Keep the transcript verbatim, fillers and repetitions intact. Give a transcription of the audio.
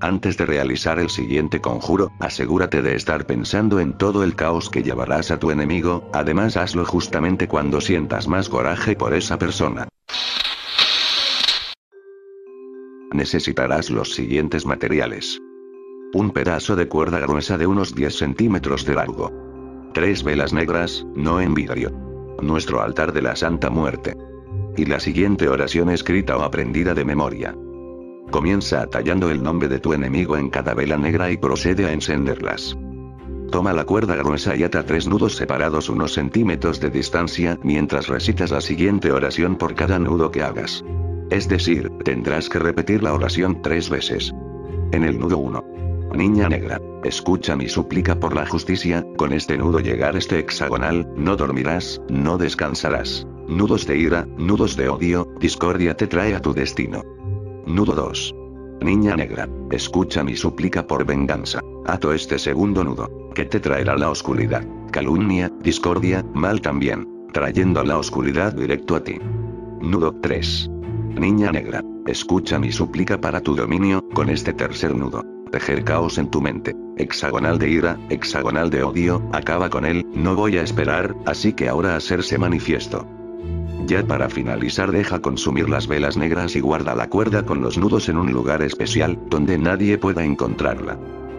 Antes de realizar el siguiente conjuro, asegúrate de estar pensando en todo el caos que llevarás a tu enemigo, además hazlo justamente cuando sientas más coraje por esa persona. Necesitarás los siguientes materiales. Un pedazo de cuerda gruesa de unos diez centímetros de largo. Tres velas negras, no en vidrio. Nuestro altar de la Santa Muerte. Y la siguiente oración escrita o aprendida de memoria. Comienza tallando el nombre de tu enemigo en cada vela negra y procede a encenderlas. Toma la cuerda gruesa y ata tres nudos separados unos centímetros de distancia mientras recitas la siguiente oración por cada nudo que hagas. Es decir, tendrás que repetir la oración tres veces. En el nudo uno. Niña negra, escucha mi súplica por la justicia, con este nudo llegar este hexagonal, no dormirás, no descansarás. Nudos de ira, nudos de odio, discordia te trae a tu destino. Nudo dos. Niña negra, escucha mi súplica por venganza. Ato este segundo nudo, que te traerá la oscuridad, calumnia, discordia, mal también, trayendo la oscuridad directo a ti. Nudo tres. Niña negra, escucha mi súplica para tu dominio, con este tercer nudo. Tejer caos en tu mente. Hexagonal de ira, hexagonal de odio, acaba con él, no voy a esperar, así que ahora hacerse manifiesto. Ya para finalizar deja consumir las velas negras y guarda la cuerda con los nudos en un lugar especial, donde nadie pueda encontrarla.